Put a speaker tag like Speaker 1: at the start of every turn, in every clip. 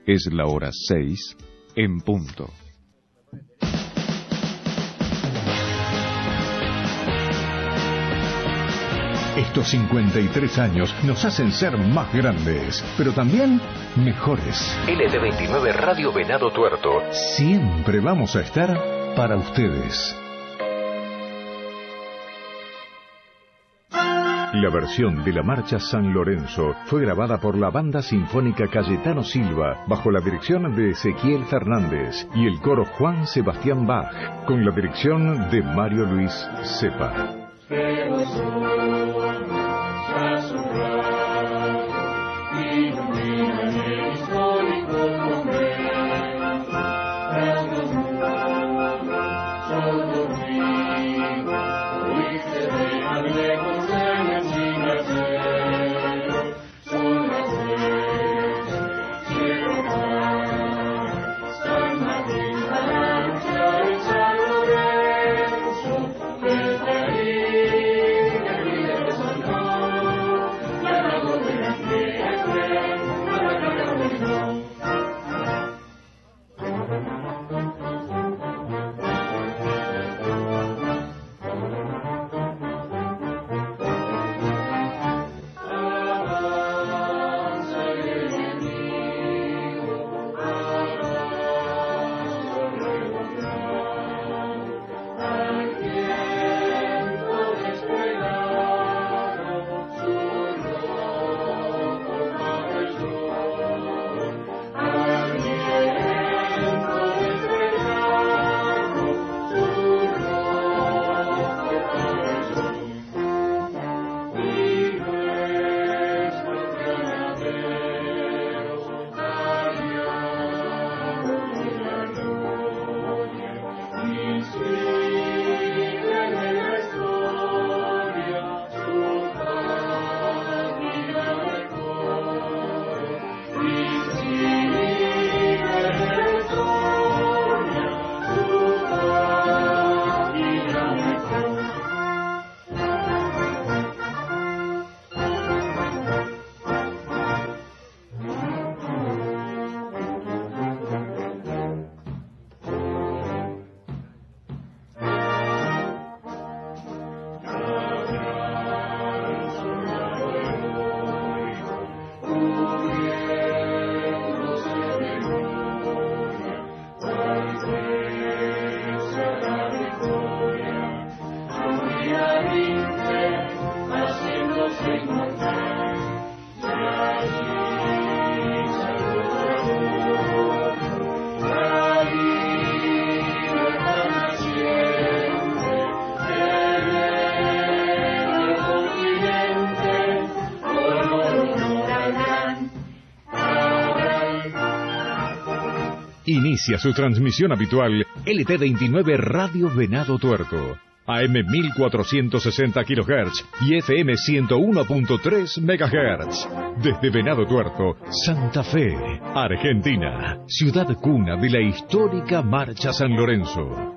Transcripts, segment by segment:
Speaker 1: Es la hora 6 en punto.
Speaker 2: Estos 53 años nos hacen ser más grandes, pero también mejores.
Speaker 3: LT29 Radio Venado Tuerto.
Speaker 2: Siempre vamos a estar para ustedes. La versión de la Marcha San Lorenzo fue grabada por la Banda Sinfónica Cayetano Silva, bajo la dirección de Ezequiel Fernández, y el coro Juan Sebastián Bach, con la dirección de Mario Luis Cepa. Inicia su transmisión habitual LT29 Radio Venado Tuerto, AM 1460 kHz y FM 101.3 MHz. Desde Venado Tuerto, Santa Fe, Argentina, ciudad cuna de la histórica Marcha San Lorenzo.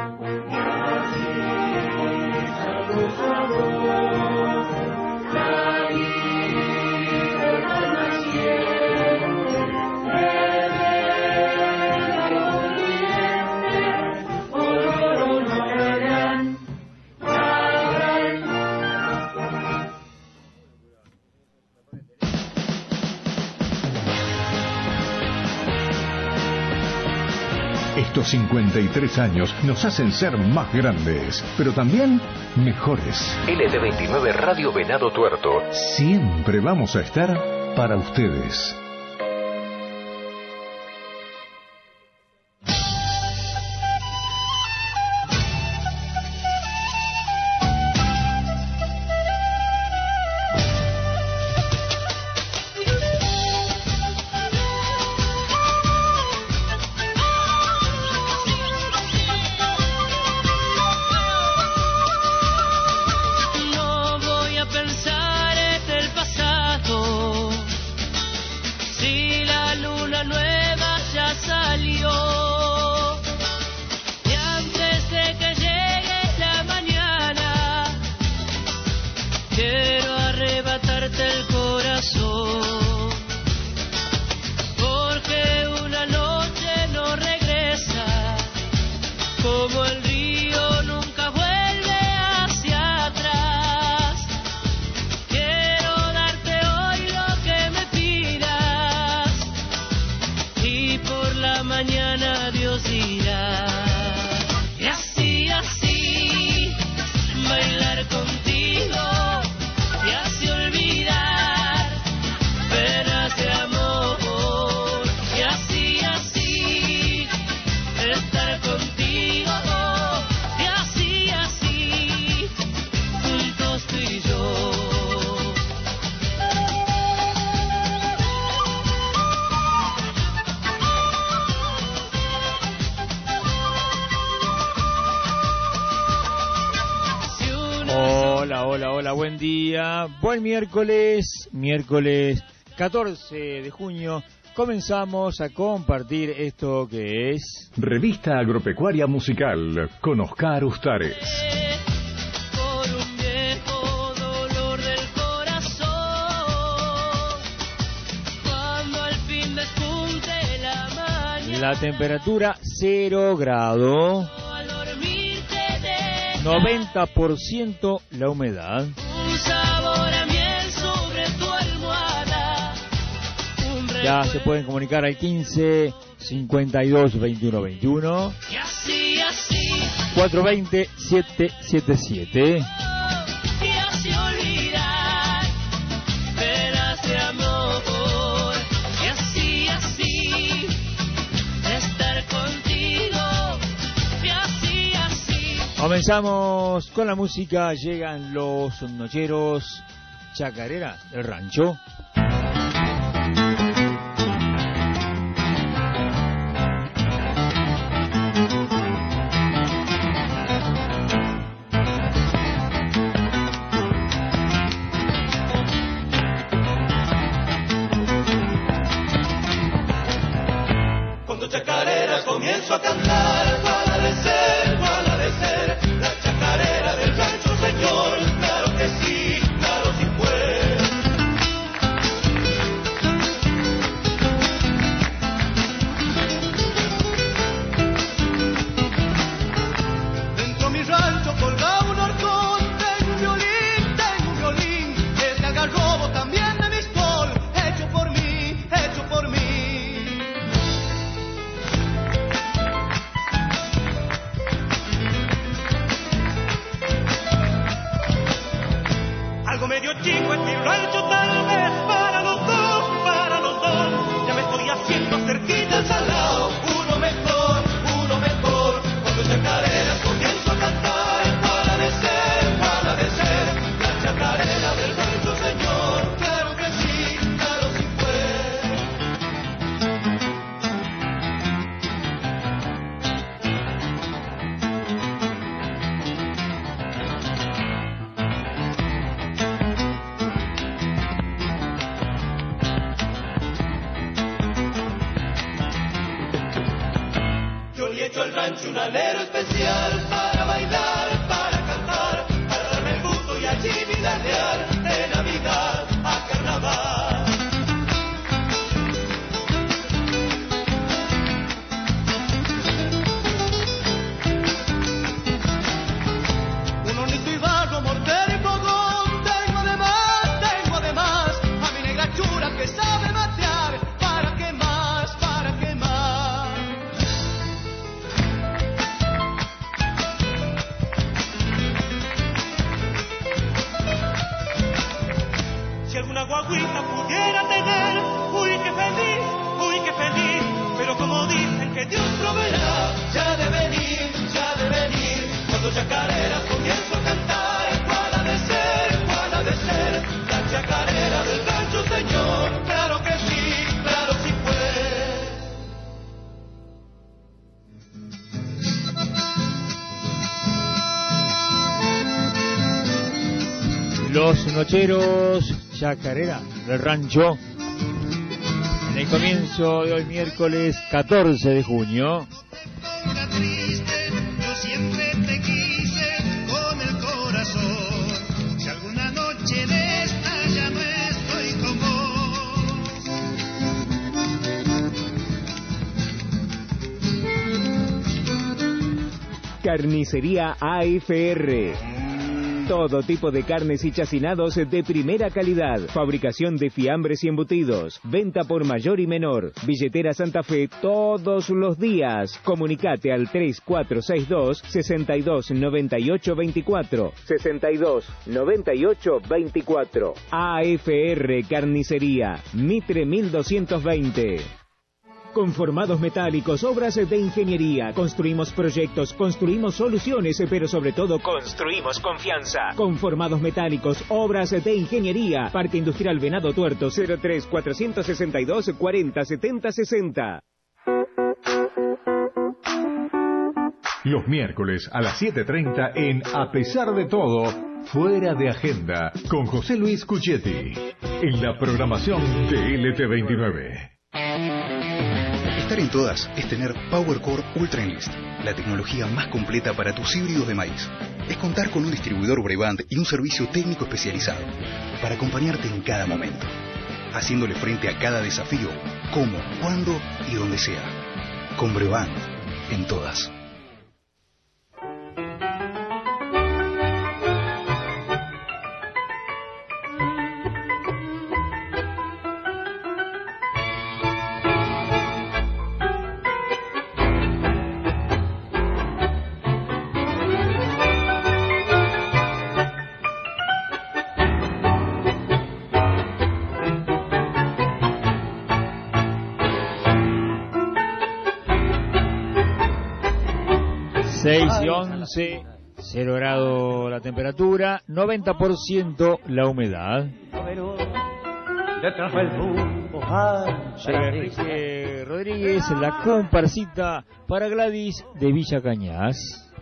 Speaker 2: Estos 53 años nos hacen ser más grandes, pero también mejores.
Speaker 3: LT29 Radio Venado Tuerto.
Speaker 2: Siempre vamos a estar para ustedes.
Speaker 4: Quiero arrebatarte el corazón, porque Hola, buen día. Buen miércoles 14 de junio. Comenzamos a compartir esto que es...
Speaker 2: Revista Agropecuaria Musical con Oscar Ustares.
Speaker 5: Por un viejo dolor del corazón, cuando al fin despunte la mañana.
Speaker 4: La temperatura 0 grado. 90% la humedad.
Speaker 5: Un sabor a miel sobre tu almohada.
Speaker 4: Ya se pueden comunicar al 15 52 21 21.
Speaker 5: Y así,
Speaker 4: 420 777.
Speaker 5: y así olvidar penas de amor. Y así, estar contigo. Y así.
Speaker 4: Comenzamos con la música, llegan los nocheros chacareras del rancho.
Speaker 6: Cuando chacarera comienzo a cantar, ¿cuál ha de ser? ¿Cuál ha de ser? La chacarera del rancho, señor. Claro que sí, claro sí fue. Dentro mi rancho colgaba un horcón. Tengo un violín, es de algarrobo también de mistol. Hecho por mí, hecho por mí. Algo medio chico es mi rancho, tal vez para los dos. Ya me estoy haciendo cerquita al salado. Uno mejor. Cuando chacareras comienzo a cantar, ¿cuál ha de ser? ¿Cuál ha de ser? La chacarera del rancho, señor. Claro que sí, claro sí fue. Yo le he hecho al rancho un alero especial para bailar, para cantar, para darme el gusto y allí vidalear de Navidad a Carnaval. Un hornito y barro, mortero y fogón, tengo además a mi negra chura que sabe matear. ¿Para qué más? ¿Para qué más? Si alguna guaguita pudiera tener, uy qué feliz, pero como dicen que Dios proveerá, ya de venir, cuando chacareras comienzo a cantar, ¿cuál ha de ser? ¿Cuál ha de ser? La chacarera del rancho, señor, claro que sí fue.
Speaker 4: Los nocheros chacareras del rancho. En el comienzo de hoy miércoles 14 de junio.
Speaker 6: Era triste, yo siempre te quise con el corazón. Si alguna noche de esta ya no estoy con vos.
Speaker 7: Carnicería AFR. Todo tipo de carnes y chacinados de primera calidad. Fabricación de fiambres y embutidos. Venta por mayor y menor. Billetera Santa Fe todos los días. Comunicate al 3462 629824. 629824. AFR Carnicería. Mitre 1220. Conformados Metálicos, obras de ingeniería. Construimos proyectos, construimos soluciones, pero sobre todo construimos confianza. Conformados Metálicos, obras de ingeniería. Parque Industrial Venado Tuerto, 03 462 40 70 60.
Speaker 2: Los miércoles a las 7:30 en A Pesar de Todo, Fuera de Agenda, con José Luis Cuchetti, en la programación de LT29.
Speaker 8: Estar en todas es tener PowerCore Ultra Enlist, la tecnología más completa para tus híbridos de maíz. Es contar con un distribuidor Brevant y un servicio técnico especializado para acompañarte en cada momento, haciéndole frente a cada desafío, como, cuándo y donde sea. Con Brevant, en todas.
Speaker 4: y 11, 0 grado la temperatura, 90% la humedad. Llega Enrique Rodríguez, la comparsita para Gladys de Villa Cañas.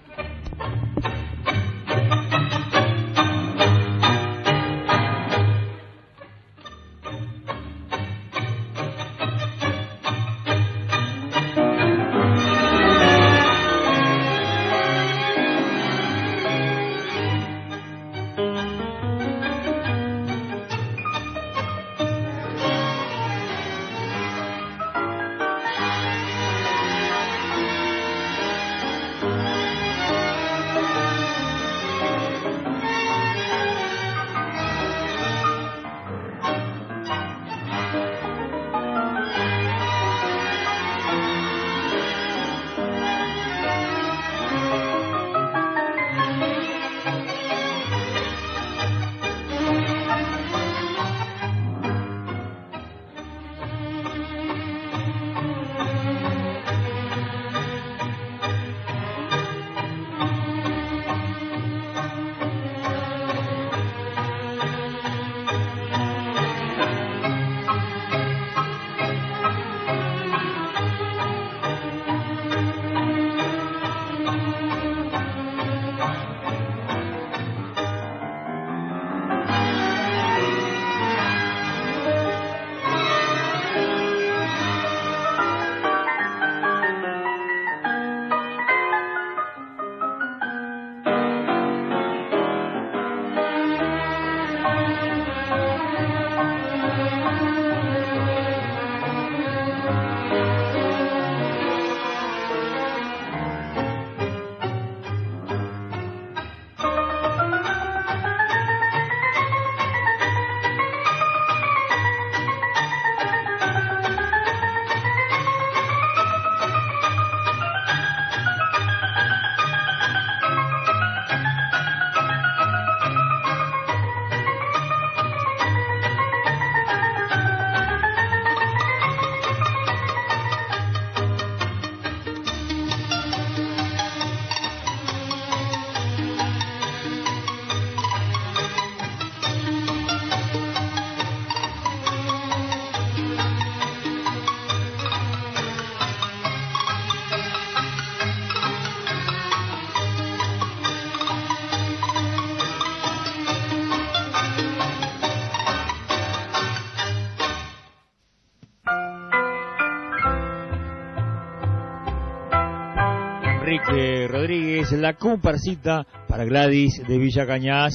Speaker 4: Enrique Rodríguez, la comparsita para Gladys de Villa Cañas.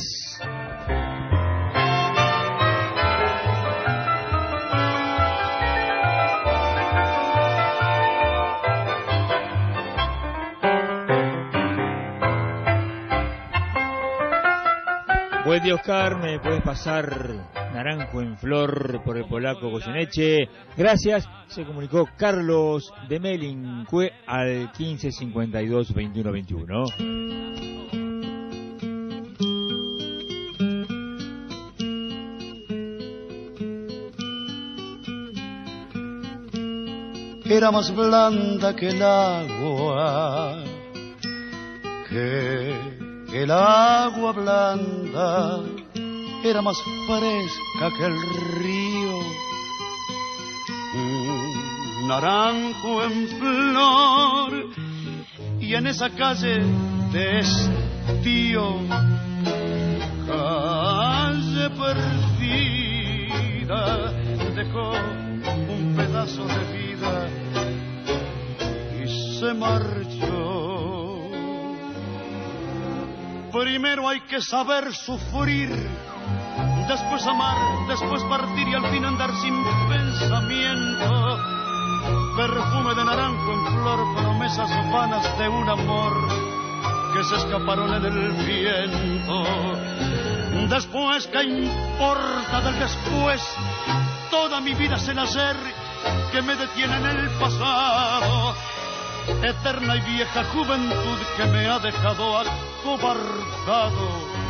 Speaker 4: Buen día, Oscar, me puedes pasar Naranjo en Flor por el polaco Goyeneche. Gracias. Se comunicó Carlos de Melincue al 1552 2121.
Speaker 9: Era más blanda que el agua, que el agua blanda, era más fresca que el río. Naranjo en flor, y en esa calle de estío, calle perdida, dejó un pedazo de vida y se marchó. Primero hay que saber sufrir, después amar, después partir y al fin andar sin pensamiento. Perfume de naranjo en flor, promesas vanas de un amor que se escaparon en el viento. Después, ¿qué importa del después? Toda mi vida es el ayer que me detiene en el pasado. Eterna y vieja juventud que me ha dejado acobardado,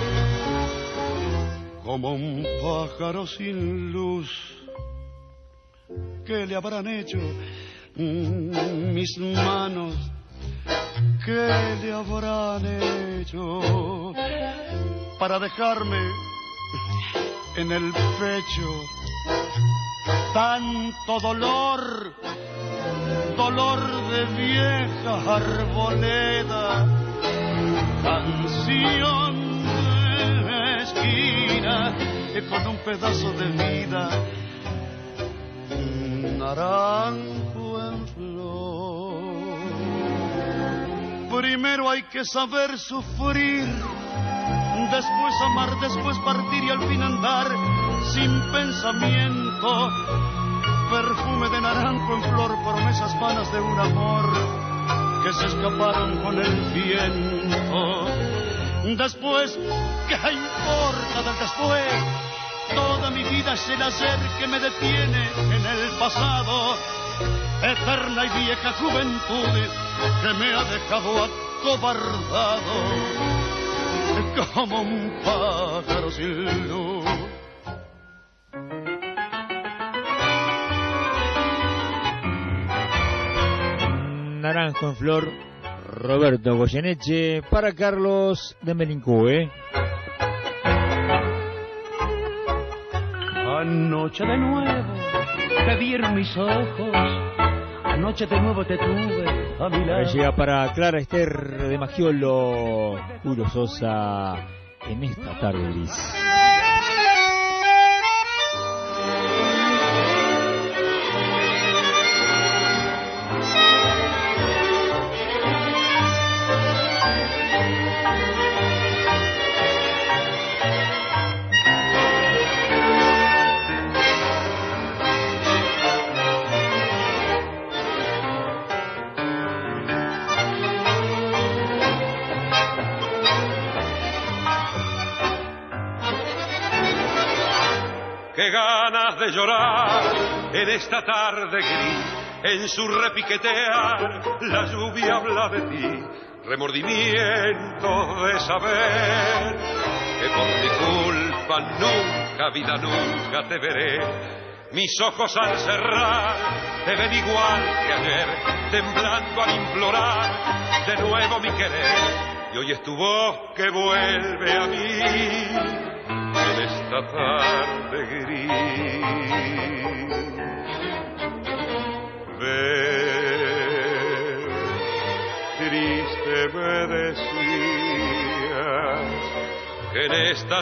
Speaker 9: como un pájaro sin luz. ¿Qué le habrán hecho mis manos? ¿Qué le habrán hecho para dejarme en el pecho tanto dolor? Dolor de vieja arboleda, canción de esquina, con un pedazo de vida, naranjo en flor. Primero hay que saber sufrir, después amar, después partir y al fin andar sin pensamiento. Perfume de naranjo en flor, promesas vanas de un amor que se escaparon con el viento. Después, ¿qué importa del después? Toda mi vida es el ayer que me detiene en el pasado. Eterna y vieja juventud que me ha dejado acobardado, como un pájaro sin luz.
Speaker 4: Naranjo en flor, Roberto Goyeneche, para Carlos de Melincue.
Speaker 10: Anoche de nuevo te vieron mis ojos, anoche de nuevo te tuve a mi lado.
Speaker 4: Llega para Clara Ester de Magiolo, Julio Sosa, en esta tarde gris.
Speaker 11: Qué ganas de llorar en esta tarde gris, en su repiquetear la lluvia habla de ti, remordimiento de saber que por mi culpa nunca, vida nunca te veré. Mis ojos al cerrar te ven igual que ayer, temblando al implorar de nuevo mi querer, y hoy es tu voz que vuelve a mí en esta tarde gris. Ver, triste me decías que en esta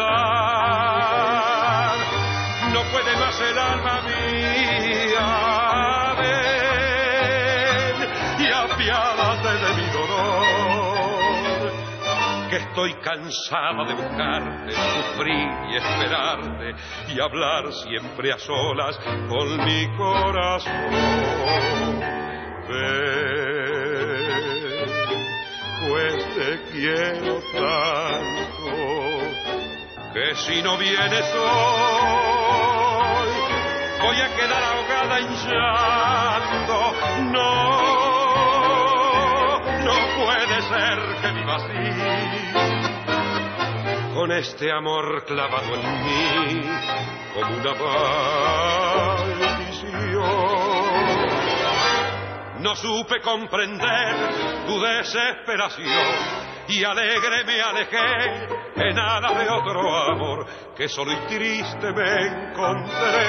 Speaker 11: soledad no puede más el alma mía. Ven y apiádate de mi dolor, que estoy cansado de buscarte, sufrir y esperarte y hablar siempre a solas con mi corazón. Ven, pues te quiero tanto, que si no vienes hoy voy a quedar ahogada en llanto. No puede ser que viva así, con este amor clavado en mí como una maldición. No supe comprender tu desesperación y alegre me alejé en alas de otro amor, que solo y triste me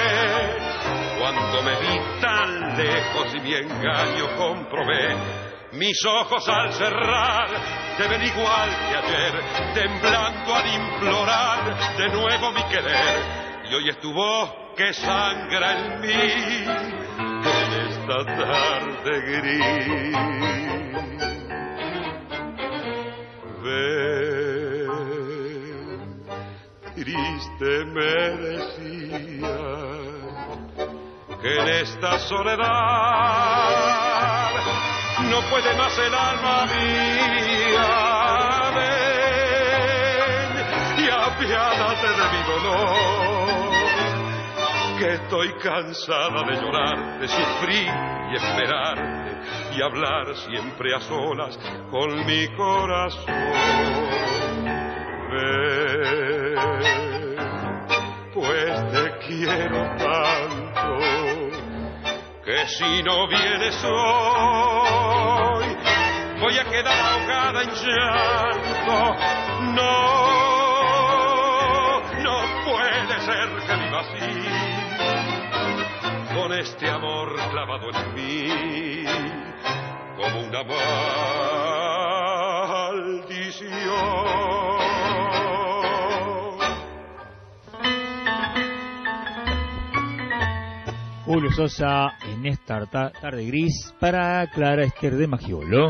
Speaker 11: encontré cuando me vi tan lejos y mi engaño comprobé. Mis ojos al cerrar te ven igual que ayer, temblando al implorar de nuevo mi querer. Y hoy es tu voz que sangra en mí en esta tarde gris. Ven, triste me decía que en esta soledad no puede más el alma mía. Ven y apiádate de mi dolor, que estoy cansada de llorar, de sufrir y esperarte y hablar siempre a solas con mi corazón. Ven, pues te quiero tanto, que si no vienes hoy voy a quedar ahogada en llanto. No puede ser que viva así, con este amor clavado en mí como una maldición.
Speaker 4: Julio Sosa en esta tarde gris para Clara Ester de Magiolo.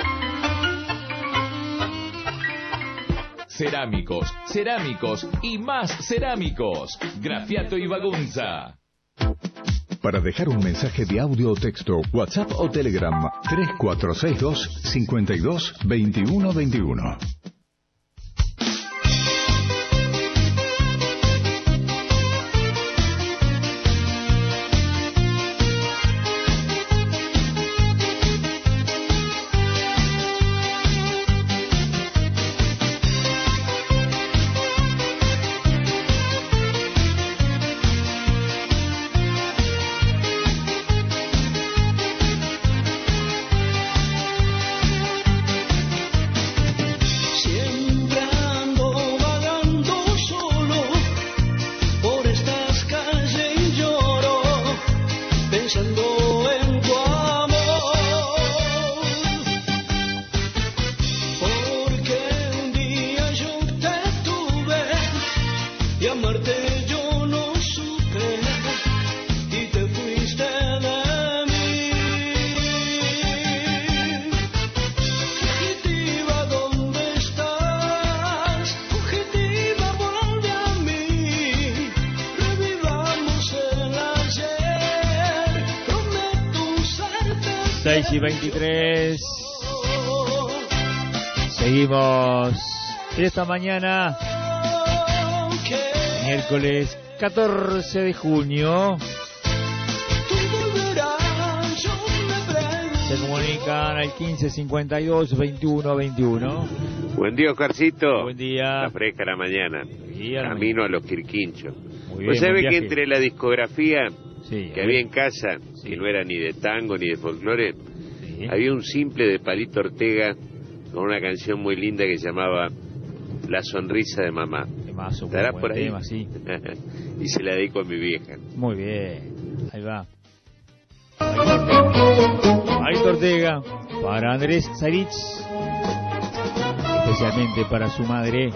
Speaker 12: Cerámicos y más cerámicos. Grafiato y Bagunza.
Speaker 2: Para dejar un mensaje de audio o texto, WhatsApp o Telegram, 3462 52 21 21.
Speaker 4: Y 23. Seguimos esta mañana, miércoles 14 de junio. Se comunican al 1552 21 21.
Speaker 13: Buen día, Oscarcito.
Speaker 4: Buen día.
Speaker 13: Está fresca la mañana.
Speaker 4: Camino
Speaker 13: a los Quirquinchos.
Speaker 4: Muy bien,
Speaker 13: ¿Vos sabés
Speaker 4: buen
Speaker 13: que
Speaker 4: viaje.
Speaker 13: entre la discografía que había en casa,
Speaker 4: Sí.
Speaker 13: que no era ni de tango ni de folclore, había un simple de Palito Ortega con una canción muy linda que se llamaba La sonrisa de mamá? ¿Estará por ahí?
Speaker 4: Tema, sí.
Speaker 13: Y se la dedico a mi vieja.
Speaker 4: Muy bien, ahí va. Palito Ortega para Andrés Sarich, especialmente para su madre.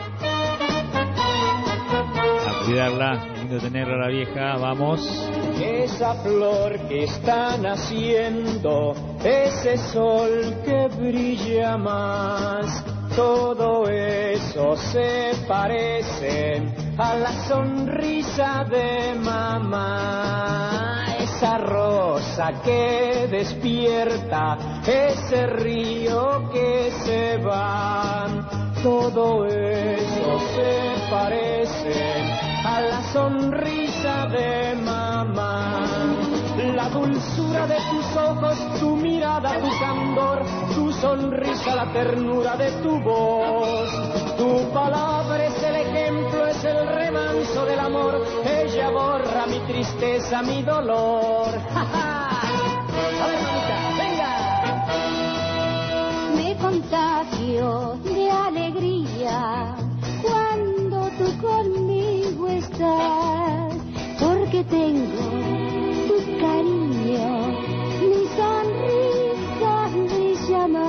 Speaker 4: A cuidarla, lindo tenerla la vieja, vamos.
Speaker 14: Esa flor que está naciendo, ese sol que brilla más, todo eso se parece a la sonrisa de mamá. Esa rosa que despierta, ese río que se va, todo eso se parece a la sonrisa de mamá. La dulzura de tus ojos, tu mirada, tu candor, tu sonrisa, la ternura de tu voz. Tu palabra es el ejemplo, es el remanso del amor. Ella borra mi tristeza, mi dolor. ¡Ja, ja! A ver, mamita, venga.
Speaker 15: Me contagio de alegría cuando tú conmigo estás, porque tengo tu cariño, mi sonrisa brilla más.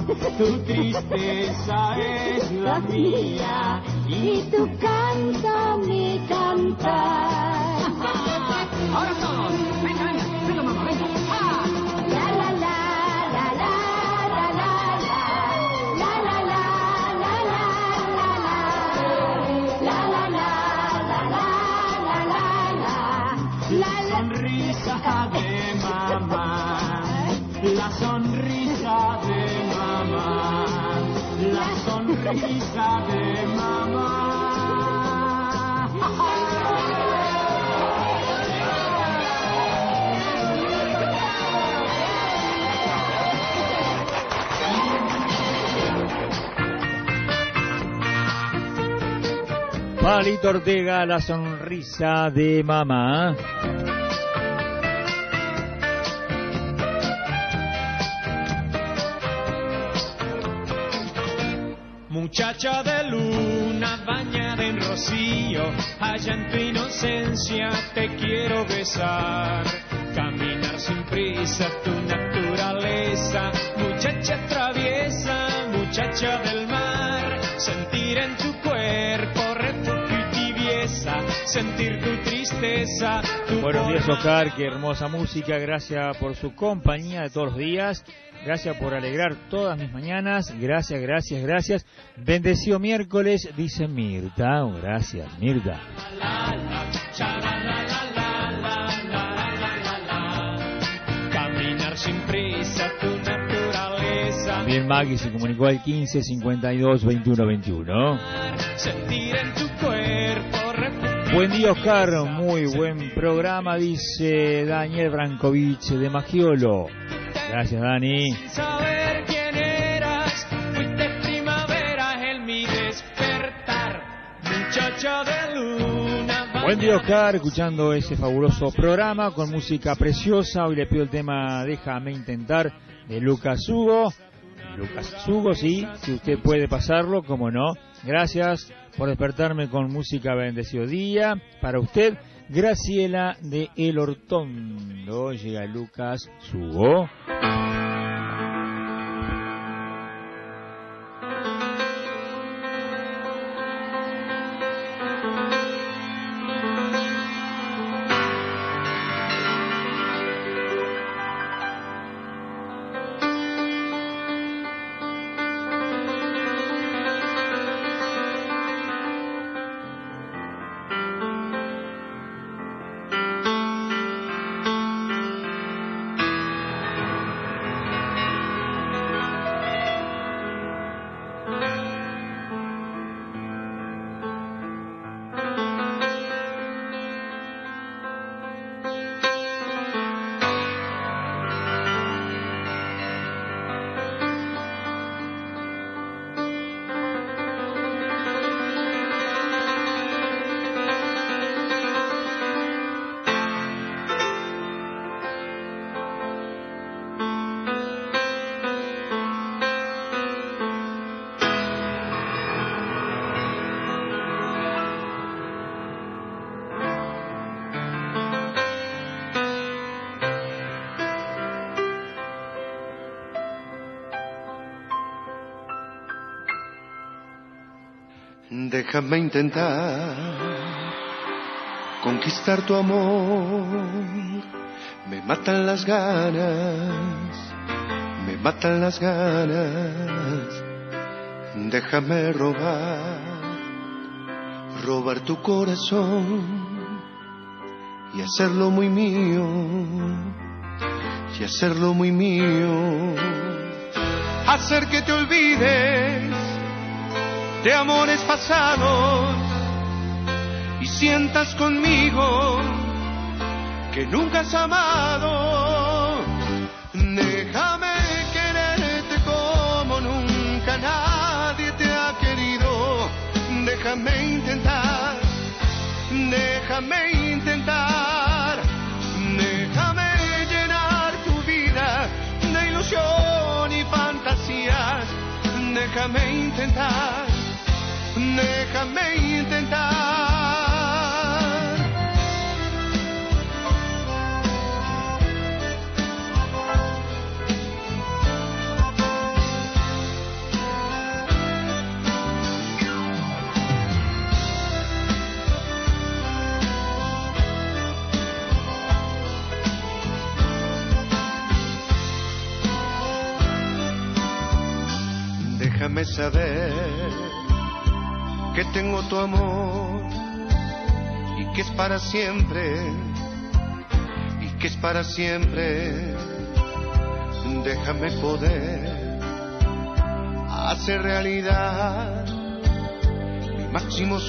Speaker 14: tu tristeza es la mía y tu canto mi cantar.
Speaker 10: Ahora todos, venga, venga mamá, venga.
Speaker 15: La la la la la la la la la la la la la la
Speaker 14: la sonrisa de mamá, la sonrisa de mamá, la sonrisa de mamá.
Speaker 4: Palito Ortega, la sonrisa de mamá.
Speaker 14: Muchacha de luna bañada en rocío, allá en tu inocencia te quiero besar. Caminar sin prisa tu naturaleza, muchacha traviesa, muchacha del mar. Sentir en tu cuerpo refugio y tibieza, sentir tu tristeza.
Speaker 4: Buenos días, Oscar, qué hermosa música, gracias por su compañía de todos los días. Gracias por alegrar todas mis mañanas. Gracias, gracias, gracias. Bendecido miércoles, dice Mirta. Oh, gracias, Mirta.
Speaker 14: Caminar sin prisa tu naturaleza.
Speaker 4: Bien, Maggie se comunicó al 15 52 21 21.
Speaker 14: Sentir en tu cuerpo.
Speaker 4: Buen día, Oscar. Muy buen programa, dice Daniel Brankovich de Magiolo. Gracias, Dani.
Speaker 14: Sin saber quién eras, fuiste primavera en mi despertar, muchacha de luna.
Speaker 4: Buen día, Oscar, escuchando ese fabuloso programa con música preciosa. Hoy le pido el tema Déjame Intentar de Lucas Hugo. Lucas Hugo, sí, si usted puede pasarlo, cómo no. Gracias por despertarme con música. Bendecido día para usted. Graciela de El Hortondo. Llega Lucas Hugo.
Speaker 9: Déjame intentar conquistar tu amor. Me matan las ganas, me matan las ganas. Déjame robar tu corazón y hacerlo muy mío, y hacerlo muy mío. Hacer que te olvides de amores pasados y sientas conmigo que nunca has amado. Déjame quererte como nunca nadie te ha querido. Déjame intentar, déjame intentar. Déjame llenar tu vida de ilusión y fantasías. Déjame intentar, déjame intentar.
Speaker 16: saber que tengo tu amor y que es para siempre, y que es para siempre. Déjame poder hacer realidad mi máximo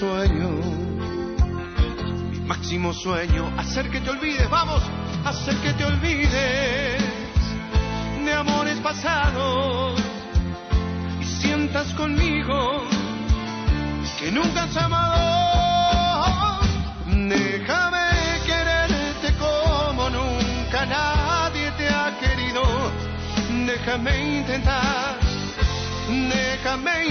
Speaker 16: sueño, hacer que te olvides, vamos, hacer que te olvides de amores pasados y sientas conmigo que nunca has amado. Déjame quererte como nunca nadie te ha querido. Déjame intentar, déjame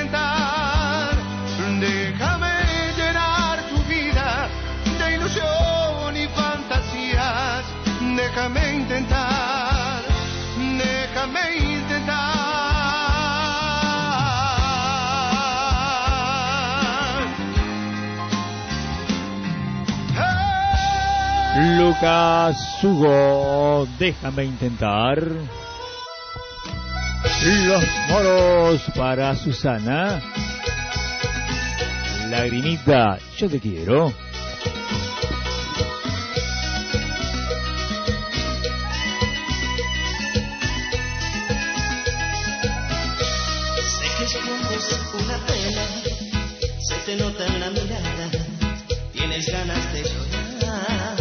Speaker 16: llenar tu vida de ilusión y fantasías. Déjame intentar, déjame intentar.
Speaker 4: Lucas Hugo, déjame intentar. Los moros para Susana. Lagrimita, yo te quiero.
Speaker 6: Sé que escondes una pena, se te nota en la mirada, tienes ganas de llorar.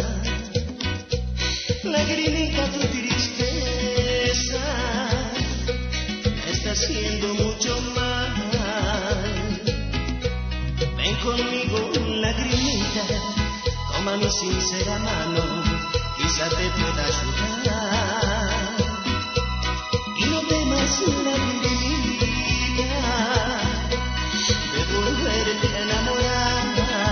Speaker 6: Lagrimita, tu tristeza me está haciendo mucho mal. Ven conmigo, lagrimita, toma mi sincera mano, quizá te pueda ayudar. Y no temas, lagrimita, de volverte a enamorar.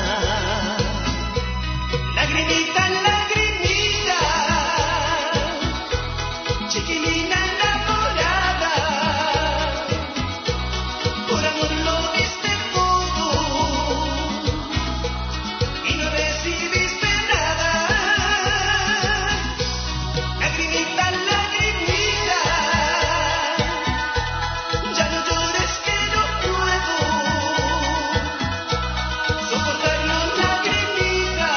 Speaker 6: Lagrimita, lagrimita, chiquilina enamorada, por amor lo diste todo y no recibiste nada. Lagrimita, lagrimita, ya no llores que no puedo soportarlo, lagrimita,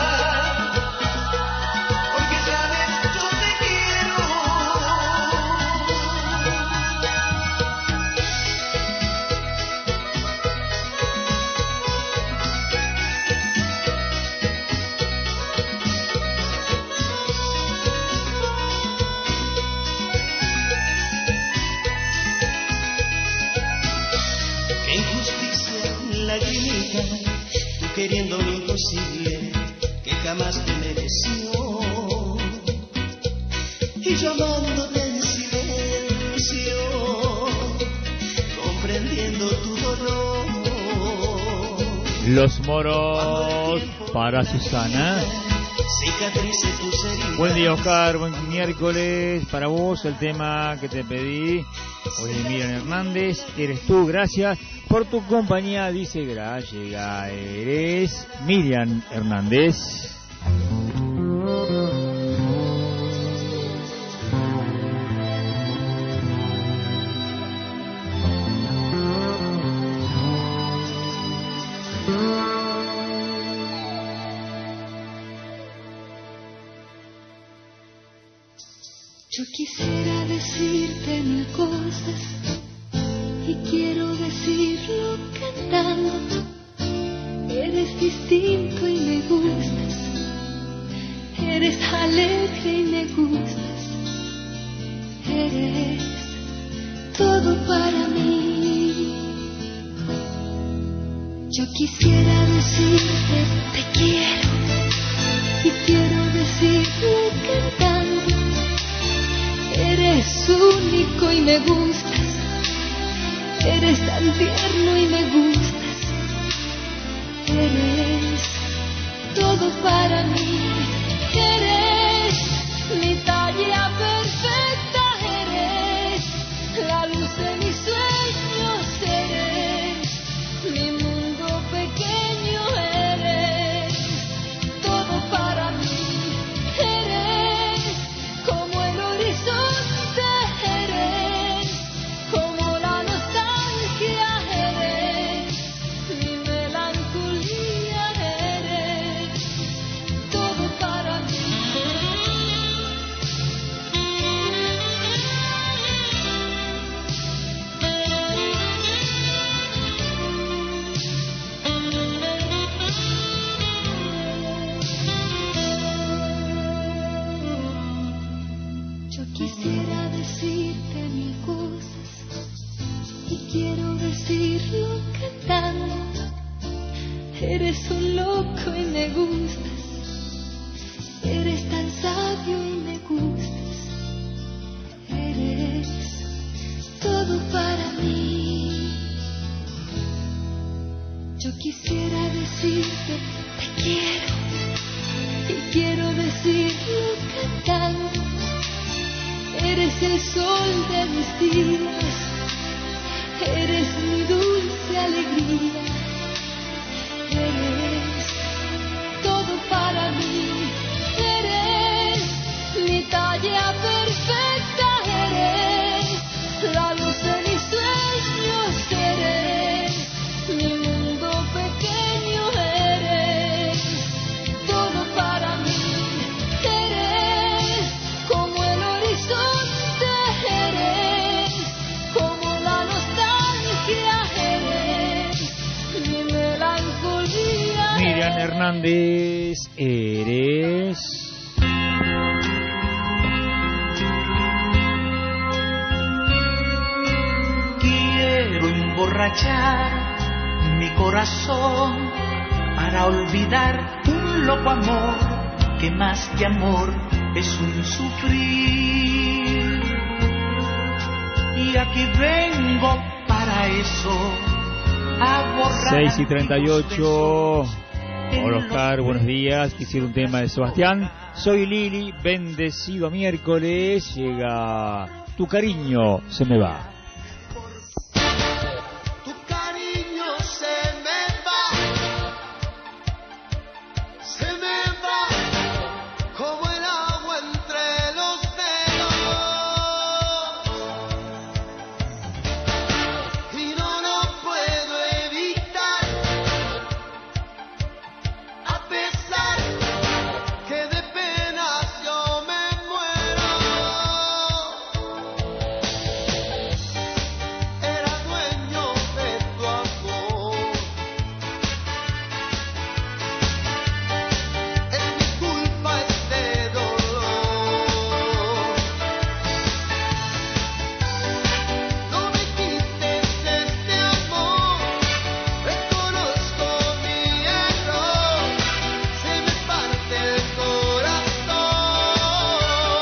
Speaker 6: porque sabes yo te quiero. Qué injusticia, lagrimita, tú queriendo lo imposible que jamás te mereció, y yo amándote en silencio, comprendiendo tu dolor.
Speaker 4: Los moros para Susana.
Speaker 6: Cicatrice tus heridas.
Speaker 4: Buen día, Oscar, buen miércoles. Para vos el tema que te pedí. Hoy Miriam Hernández, eres tú, gracias por tu compañía, dice Llega, eres Miriam Hernández.
Speaker 15: Yo quisiera decirte mil cosas y quiero decirlo cantando. Eres distinto y me gustas, eres alegre y me gustas, eres todo para mí. Yo quisiera decirte te quiero y quiero decirlo cantando. Eres único y me gustas, eres tan tierno y me gustas, eres todo para mí, eres mi talla perfecta, eres la luz de mis sueños, eres mi mundo pequeño, eres todo para mí, eres como el horizonte, eres como la nostalgia. Eres un loco y me gustas. Eres tan sabio y me gustas. Eres todo para mí. Yo quisiera decirte te quiero y quiero decirlo cantando. Eres el sol de mis días. Eres mi dulce alegría. Eres todo para mí. Eres mi talla perfecta. Eres la luz de mis sueños. Eres mi mundo pequeño. Eres todo para mí. Eres como el horizonte. Eres como la nostalgia. Eres mi melancolía.
Speaker 4: Miriam Hernández, eres.
Speaker 10: Quiero emborrachar mi corazón para olvidar un loco amor que más que amor es un sufrir. Y aquí vengo para eso, a borrar.
Speaker 4: 6:38. Hola Oscar, buenos días. Quisiera un tema de Sebastián. Soy Lili, bendecido miércoles. Llega Tu cariño se me va.
Speaker 16: Tu cariño se me va como el agua entre los dedos y no lo puedo evitar, a pesar que de penas yo me muero. Era dueño de tu amor. Es mi culpa este dolor. No me quites este amor. Reconozco mi error. Se me parte el corazón.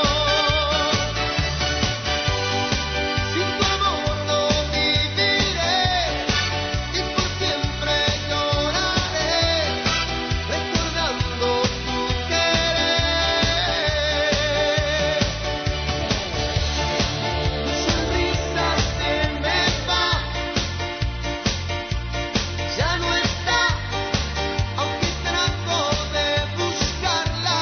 Speaker 16: Sin tu amor no viviré y por siempre lloraré recordando tu querer. Tu sonrisa se me va, ya no está, aunque trato de buscarla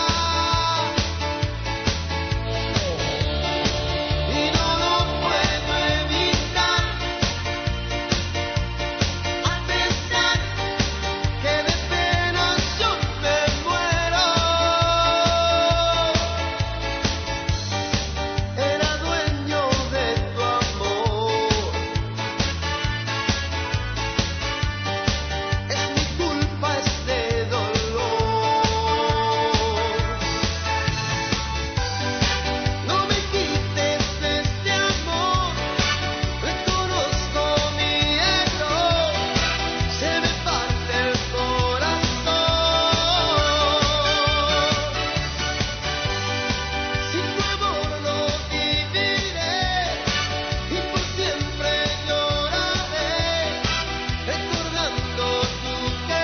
Speaker 16: y no lo puedo evitar, a pesar que de penas yo me muero. Era dueño de tu amor. Es mi culpa este dolor. No me quites este amor. Reconozco mi error. Se me parte el corazón. Sin tu amor no viviré y por siempre lloraré recordando tu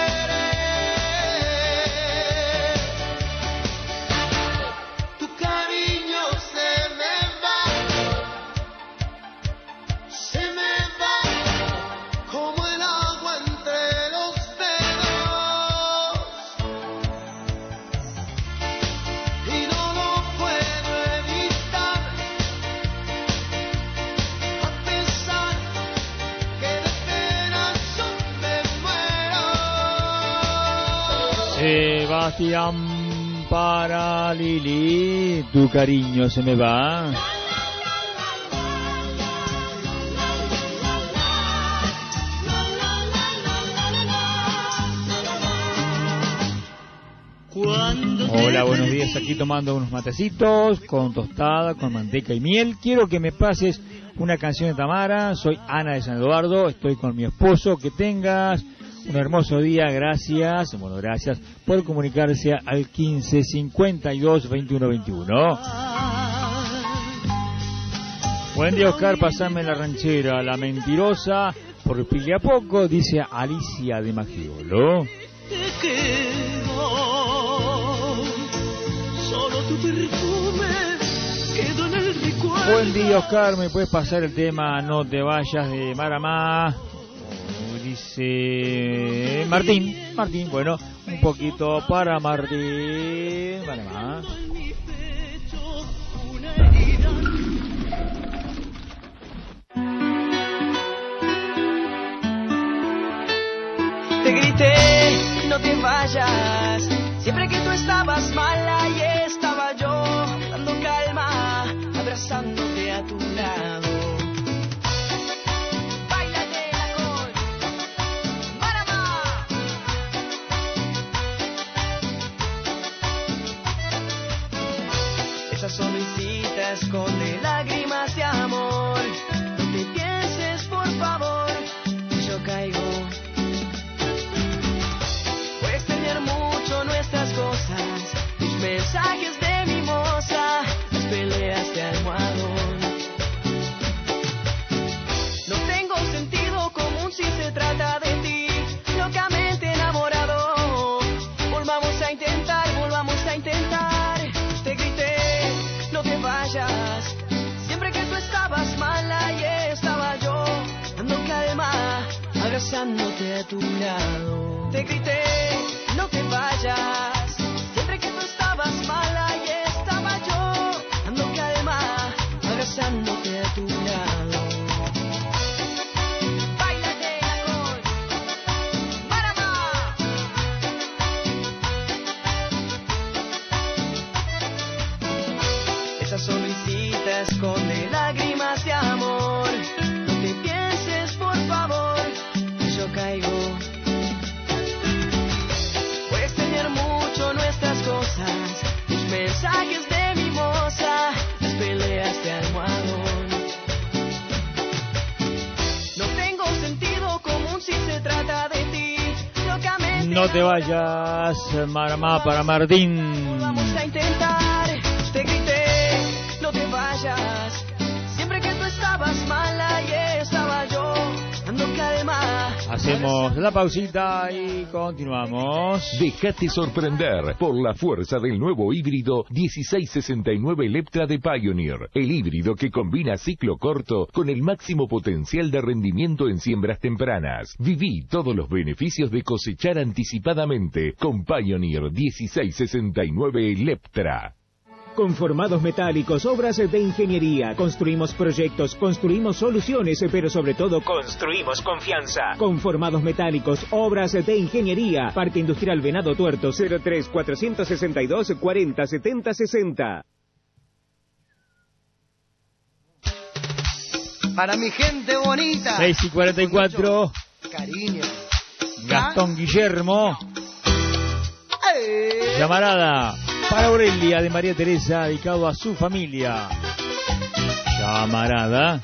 Speaker 16: querer. Tu cariño se me va como el agua entre los dedos y no lo puedo evitar, a pesar que de penas yo me muero.
Speaker 4: Sebastián para Lili, tu cariño se me va. Hola, buenos días, aquí tomando unos matecitos con tostada, con manteca y miel. Quiero que me pases una canción de Tamara. Soy Ana de San Eduardo, estoy con mi esposo. Que tengas un hermoso día, gracias por comunicarse al 15 52 21 21. Buen día, Oscar, pasame la ranchera, La Mentirosa, por pile a poco, dice Alicia de Magiolo.
Speaker 16: Solo tu perfume quedó en el recuerdo.
Speaker 4: Buen día, Oscar, ¿me puedes pasar el tema No te vayas de Maramá? Dice Martín, bueno, un poquito para Martín, Maramá.
Speaker 5: Te grité, no te vayas, siempre que tú estabas mal, ahí estaba yo, dando calma, abrazándote a tu lado. Báilate la col, Maramá. Esa sonrisita esconde lágrimas de amor, no te pienses por favor, que yo caigo. Nuestras cosas, tus mensajes de mimosa, las peleas de almohadón. No tengo sentido común si se trata de ti, locamente enamorado. Volvamos a intentar. Te grité, no te vayas, siempre que tú estabas mal, ahí estaba yo, dando calma, abrazándote a tu lado. Te grité, no te vayas, siempre que tú estabas mal, ahí estaba yo, dando calma, abrazándote a tu lado. Báilate la col, Maramá. Esa sonrisita esconde lágrimas de amor, no te pienses por favor, que yo caigo. Nuestras cosas, tus mensajes de mimosa, las peleas de almohadón. No tengo sentido común si se trata de ti, locamente.
Speaker 4: No te vayas, Maramá, para Martín.
Speaker 5: Vamos a intentar, te grité, no te vayas, siempre que tú estabas mal, ahí estaba yo, dando calma.
Speaker 4: Hacemos la pausita y continuamos.
Speaker 2: Déjate sorprender por la fuerza del nuevo híbrido 1669 Leptra de Pioneer. El híbrido que combina ciclo corto con el máximo potencial de rendimiento en siembras tempranas. Viví todos los beneficios de cosechar anticipadamente con Pioneer 1669 Leptra.
Speaker 7: Conformados metálicos, obras de ingeniería. Construimos proyectos, construimos soluciones, pero sobre todo construimos confianza. Conformados metálicos, obras de ingeniería. Parque Industrial Venado Tuerto, 03 462 40 70 60.
Speaker 16: Para mi gente bonita.
Speaker 4: 6:44.
Speaker 16: Cariño.
Speaker 4: Gastón Guillermo. Llamarada para Aurelia de María Teresa, dedicado a su familia. Llamarada.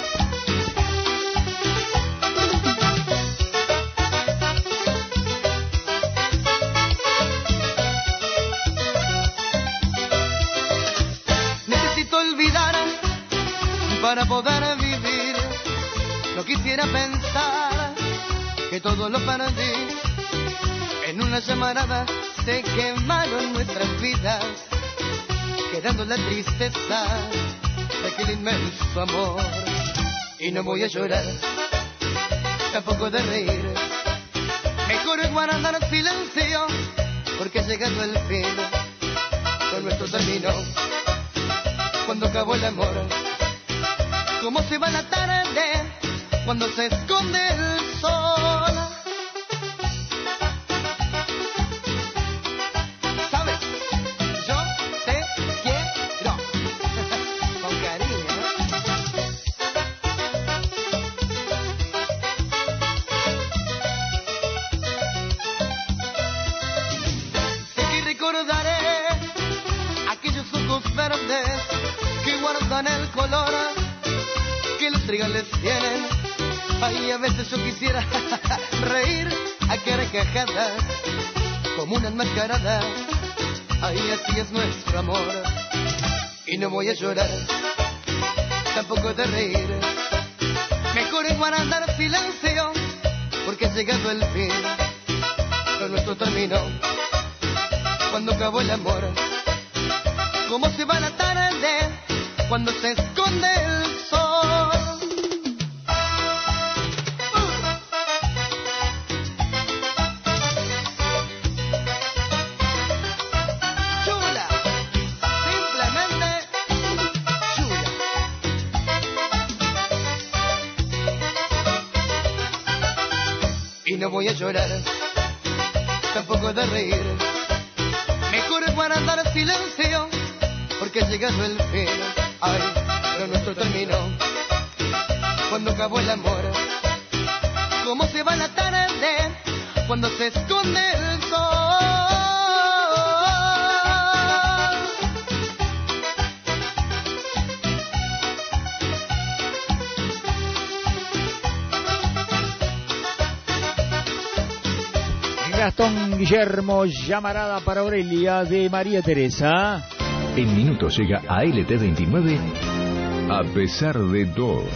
Speaker 16: Necesito olvidar para poder vivir. No quisiera pensar que todo lo perdí. En una llamarada se quemaron nuestras vidas, quedando la tristeza de aquel inmenso amor. Y no voy a llorar, tampoco de reír. Mejor es guardar silencio, porque ha llegado el fin con nuestro término. Cuando acabó el amor, como se va la tarde cuando se esconde el sol. Que guardan el color que los trigales tienen. Ay, a veces yo quisiera reír a carcajadas, como una enmascarada. Ahí así es nuestro amor. Y no voy a llorar, tampoco de reír. Mejor es guardar silencio, porque ha llegado el fin. Lo nuestro terminó cuando acabó el amor. Como se va la tarde cuando se esconde el sol. Chula, simplemente chula. Y no voy a llorar, tampoco de reír. Mejor es guardar silencio, porque ha llegado el fin. Ay, pero nuestro terminó cuando acabó el amor. Como se va la tarde cuando se esconde el sol.
Speaker 4: Gastón Guillermo, llamarada para Aurelia de María Teresa.
Speaker 2: En minutos llega a LT29 a pesar de todo.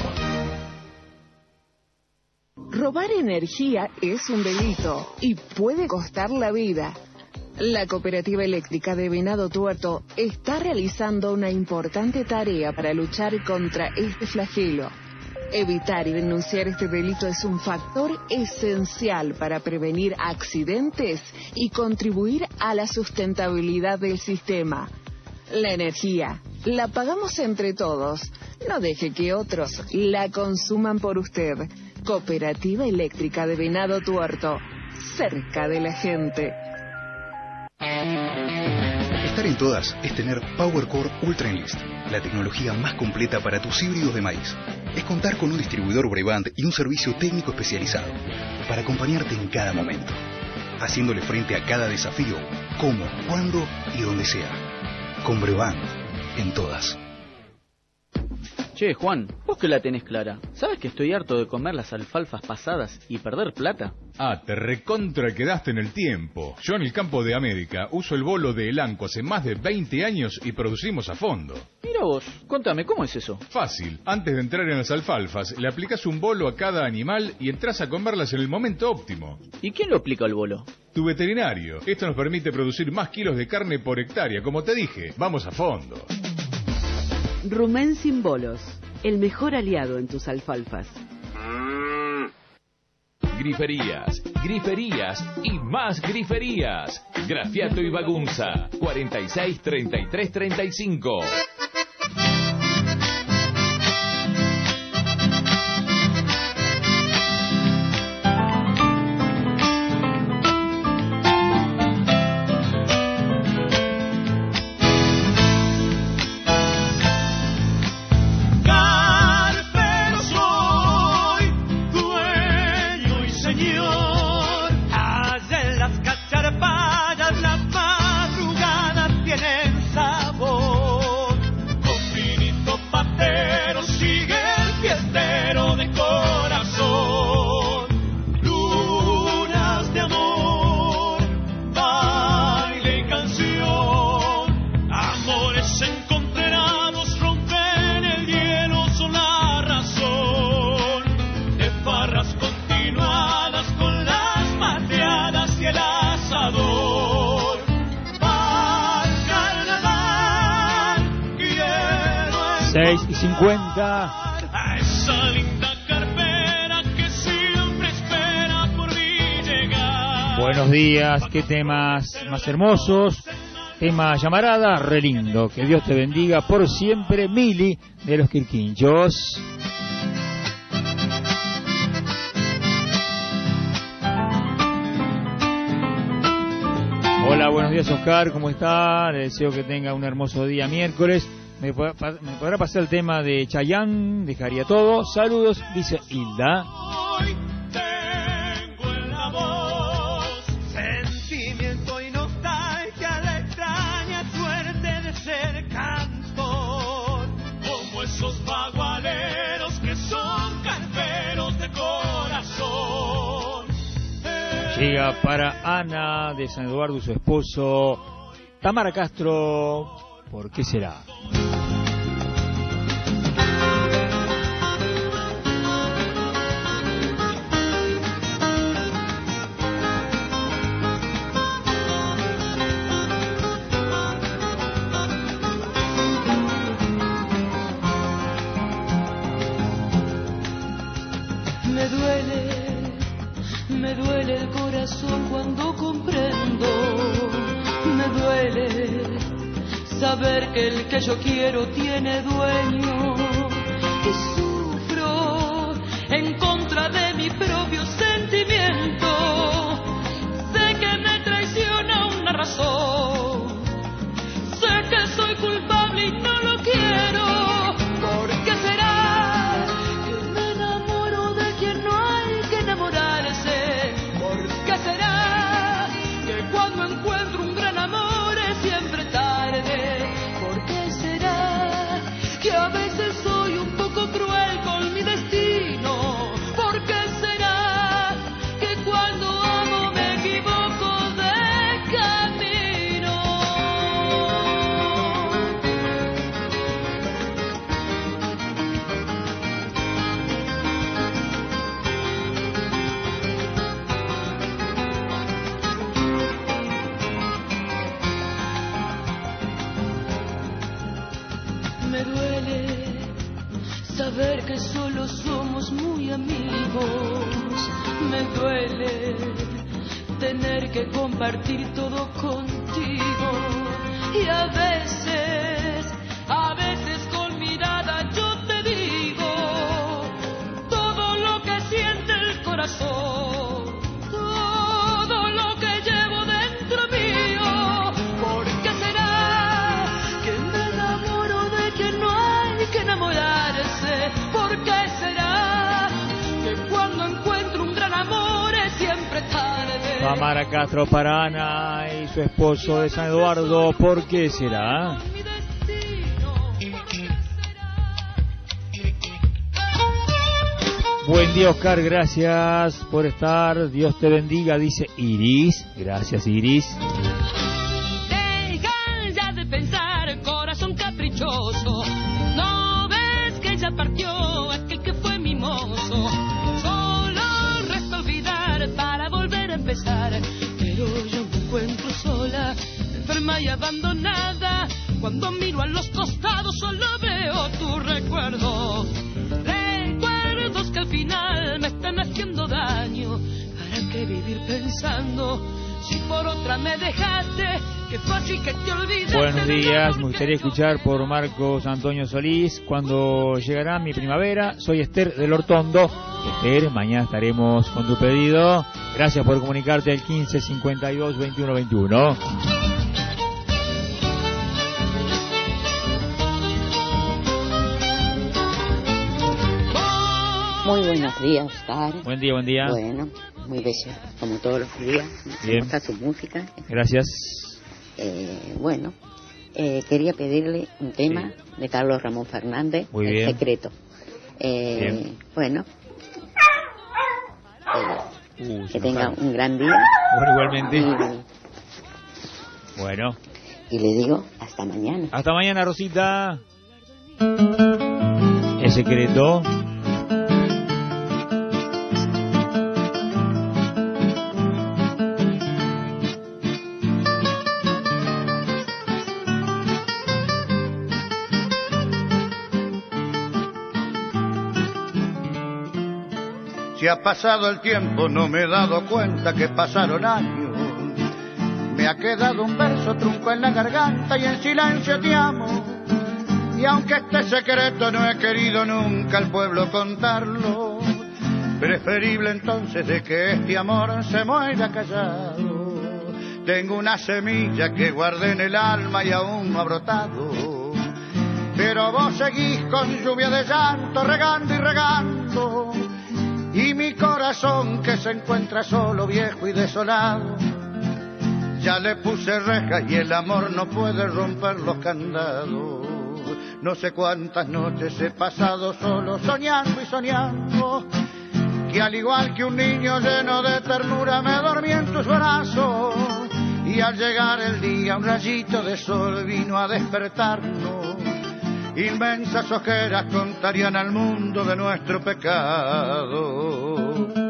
Speaker 17: Robar energía es un delito y puede costar la vida. La Cooperativa Eléctrica de Venado Tuerto está realizando una importante tarea para luchar contra este flagelo. Evitar y denunciar este delito es un factor esencial para prevenir accidentes y contribuir a la sustentabilidad del sistema. La energía la pagamos entre todos. No deje que otros la consuman por usted. Cooperativa Eléctrica de Venado Tuerto, cerca de la gente.
Speaker 8: Estar en todas es tener PowerCore Ultra Enlist, la tecnología más completa para tus híbridos de maíz. Es contar con un distribuidor Brevant y un servicio técnico especializado para acompañarte en cada momento, haciéndole frente a cada desafío, como, cuándo y donde sea. Con Brevant, en todas.
Speaker 18: Che, Juan, vos que la tenés clara, ¿sabes que estoy harto de comer las alfalfas pasadas y perder plata?
Speaker 19: Ah, te recontra quedaste en el tiempo. Yo en el campo de América uso el bolo de Elanco hace más de 20 años y producimos a fondo.
Speaker 18: Mira vos, contame, ¿cómo es eso?
Speaker 19: Fácil. Antes de entrar en las alfalfas, le aplicás un bolo a cada animal y entras a comerlas en el momento óptimo.
Speaker 18: ¿Y quién lo aplica el bolo?
Speaker 19: Tu veterinario. Esto nos permite producir más kilos de carne por hectárea. Como te dije, vamos a fondo.
Speaker 20: Rumen sin bolos, el mejor aliado en tus alfalfas.
Speaker 12: Griferías, griferías y más griferías. Grafiato y Bagunza, 46 33 35.
Speaker 4: y 50.
Speaker 6: A esa linda carpera que siempre espera por mí llegar.
Speaker 4: Buenos días, qué temas más hermosos. Tema llamarada, re lindo. Que Dios te bendiga por siempre, Mili de los Quirquinchos. Hola, buenos días Oscar, ¿cómo está? Le deseo que tenga un hermoso día miércoles. ¿Me podrá pasar el tema de Chayanne? Dejaría todo. Saludos, dice Hilda.
Speaker 6: Hoy tengo en la voz sentimiento y nostalgia, la extraña suerte de ser cantor, como esos bagualeros que son carperos de corazón.
Speaker 4: Llega para Ana de San Eduardo y su esposo Tamara Castro. ¿Por qué será?
Speaker 21: Me duele el corazón cuando comprendo, me duele saber que el que yo quiero tiene dueño, y sufro en contra de mi propio sentimiento, sé que me traiciona una razón, sé que soy culpable y no lo quiero, ¿por qué será que me enamoro de quien no hay que enamorarse? ¿Por qué será que cuando encuentro un gran amor es siempre tarde? ¿Por qué será que a veces soy un poco cruel con mi destino? ¿Por qué será que cuando amo me equivoco de camino? Me duele saber que solo somos muy amigos. Me duele tener que compartir todo contigo. Y a veces con mirada yo te digo todo lo que siente el corazón, todo lo que llevo dentro mío. ¿Por qué será que me enamoro de quien no hay que enamorarse? ¿Por qué será que cuando encuentro un gran amor es siempre tarde?
Speaker 4: Tamara Castro para Ana y su esposo de San Eduardo. ¿Por qué será? Buen día, Oscar, gracias por estar. Dios te bendiga, dice Iris. Gracias, Iris.
Speaker 21: Deja ya de pensar, corazón caprichoso. No ves que ya partió aquel que fue mi mozo. Solo resta olvidar para volver a empezar. Pero yo me encuentro sola, enferma y abandonada. Cuando miro a los costados solo veo tu recuerdo. Recuerdos que al final me están haciendo daño. ¿Para qué vivir pensando si por otra me dejaste? Que fácil que te olvides.
Speaker 4: Buenos días, me gustaría escuchar por Marcos Antonio Solís Cuando llegará mi primavera. Soy Esther del Hortondo. Esther, mañana estaremos con tu pedido. Gracias por comunicarte al 15 52 21 21.
Speaker 22: Muy buenos días, Oscar.
Speaker 4: Buen día, buen día.
Speaker 22: Bueno, muy bello, como todos los días. Me
Speaker 4: Bien.
Speaker 22: gusta su música.
Speaker 4: Gracias.
Speaker 22: Bueno, quería pedirle un tema de Carlos Ramón Fernández,
Speaker 4: Muy
Speaker 22: El
Speaker 4: bien.
Speaker 22: Secreto.
Speaker 4: Bien.
Speaker 22: Bueno, que tenga un gran día.
Speaker 4: Bueno, igualmente. Bueno.
Speaker 22: Y le digo, hasta mañana.
Speaker 4: Hasta mañana, Rosita. El Secreto.
Speaker 9: Si ha pasado el tiempo no me he dado cuenta que pasaron años. Me ha quedado un verso trunco en la garganta y en silencio te amo. Y aunque este secreto no he querido nunca al pueblo contarlo, preferible entonces de que este amor se muera callado. Tengo una semilla que guardé en el alma y aún no ha brotado, pero vos seguís con lluvia de llanto regando y regando. Y mi corazón que se encuentra solo, viejo y desolado, ya le puse rejas y el amor no puede romper los candados. No sé cuántas noches he pasado solo soñando y soñando,
Speaker 1: que al igual que un niño lleno de ternura me dormí en tus brazos, y al llegar el día un rayito de sol vino a despertarnos. Inmensas ojeras contarían al mundo de nuestro pecado.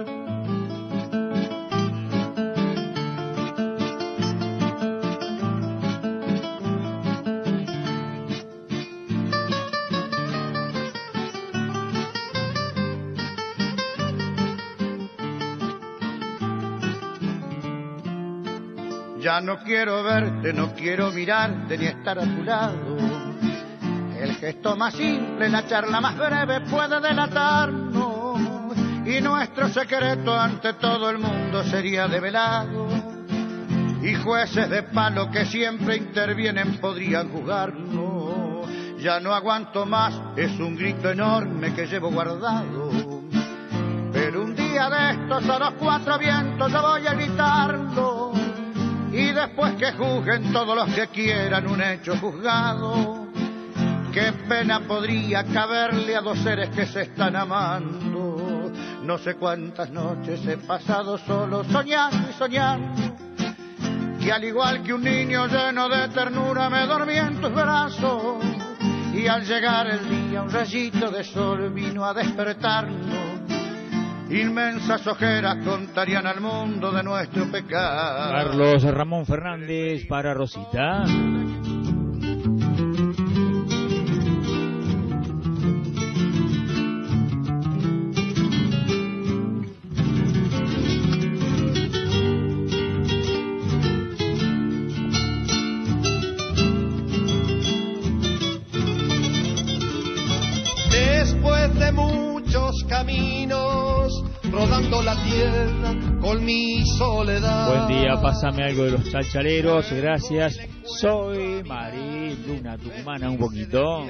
Speaker 1: Ya no quiero verte, no quiero mirarte ni estar a tu lado. El gesto más simple, la charla más breve puede delatarnos, y nuestro secreto ante todo el mundo sería develado, y jueces de palo que siempre intervienen podrían juzgarnos. Ya no aguanto más, es un grito enorme que llevo guardado, pero un día de estos a los cuatro vientos yo voy a gritarlo, y después que juzguen todos los que quieran un hecho juzgado. Qué pena podría caberle a dos seres que se están amando. No sé cuántas noches he pasado solo soñando y soñando, que al igual que un niño lleno de ternura me dormí en tus brazos, y al llegar el día un rayito de sol vino a despertarnos. Inmensas ojeras contarían al mundo de nuestro pecado.
Speaker 4: Carlos Ramón Fernández para Rosita.
Speaker 3: Después de muchos caminos, rodando la tierra con mi soledad.
Speaker 4: Buen día, pásame algo de los chalchaleros, gracias. Soy María Luna Tucumana, un poquito.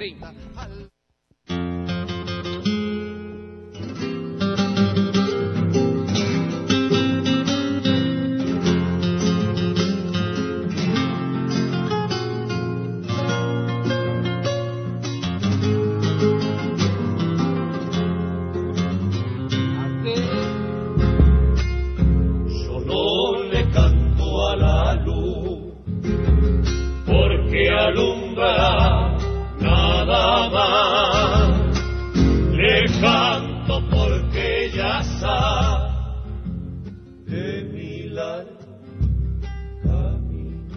Speaker 3: Alumbra nada más, le canto porque ella sabe de mi largo camino,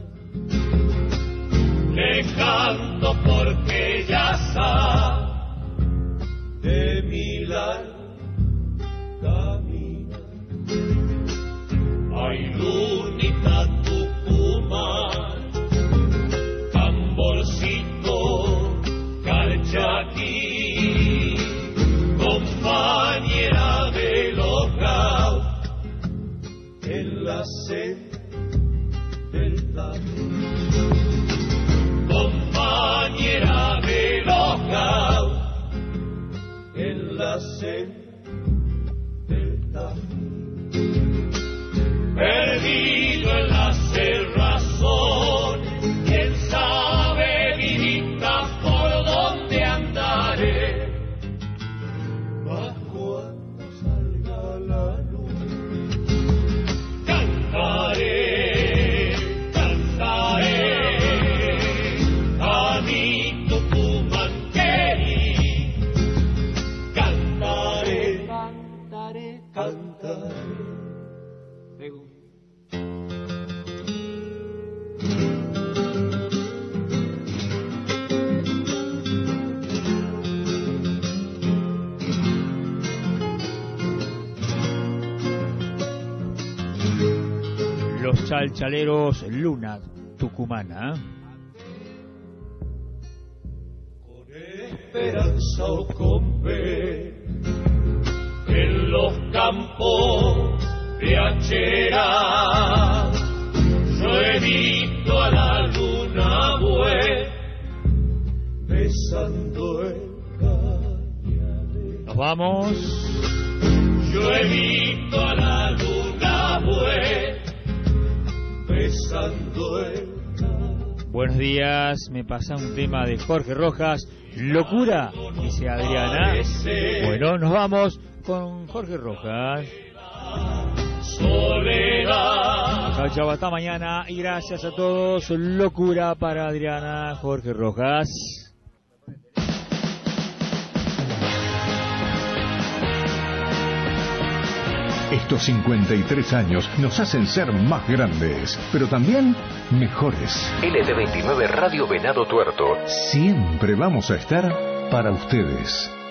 Speaker 3: le canto porque ella sabe de mi largo camino. Ay, lunita Tucumán, tamborcito, calchaquí, compañera de los gaos, en la sed del tambor, compañera de los gaos, en la sed del tambor, perdido en la cerrazón, quién sabe, vidita, por dónde andaré, mas cuando salga la luz, cantaré, cantaré, a mi Tucumán querido, cantaré, cantaré, cantaré.
Speaker 4: Los chalchaleros Luna Tucumana.
Speaker 3: Con esperanza o con fe, en los campos de Achera, yo he visto a la luna buena besando el cañaveral.
Speaker 4: Nos vamos.
Speaker 3: Yo he visto a la luna buena besando el cañaveral.
Speaker 4: Buenos días, me pasa un tema de Jorge Rojas. Locura, dice Adriana. Bueno, nos vamos. con Jorge Rojas.
Speaker 3: Soledad.
Speaker 4: Chao, chao, hasta mañana y gracias a todos. Locura para Adriana, Jorge Rojas.
Speaker 2: Estos 53 años nos hacen ser más grandes, pero también mejores. LT29 Radio Venado Tuerto. Siempre vamos a estar para ustedes.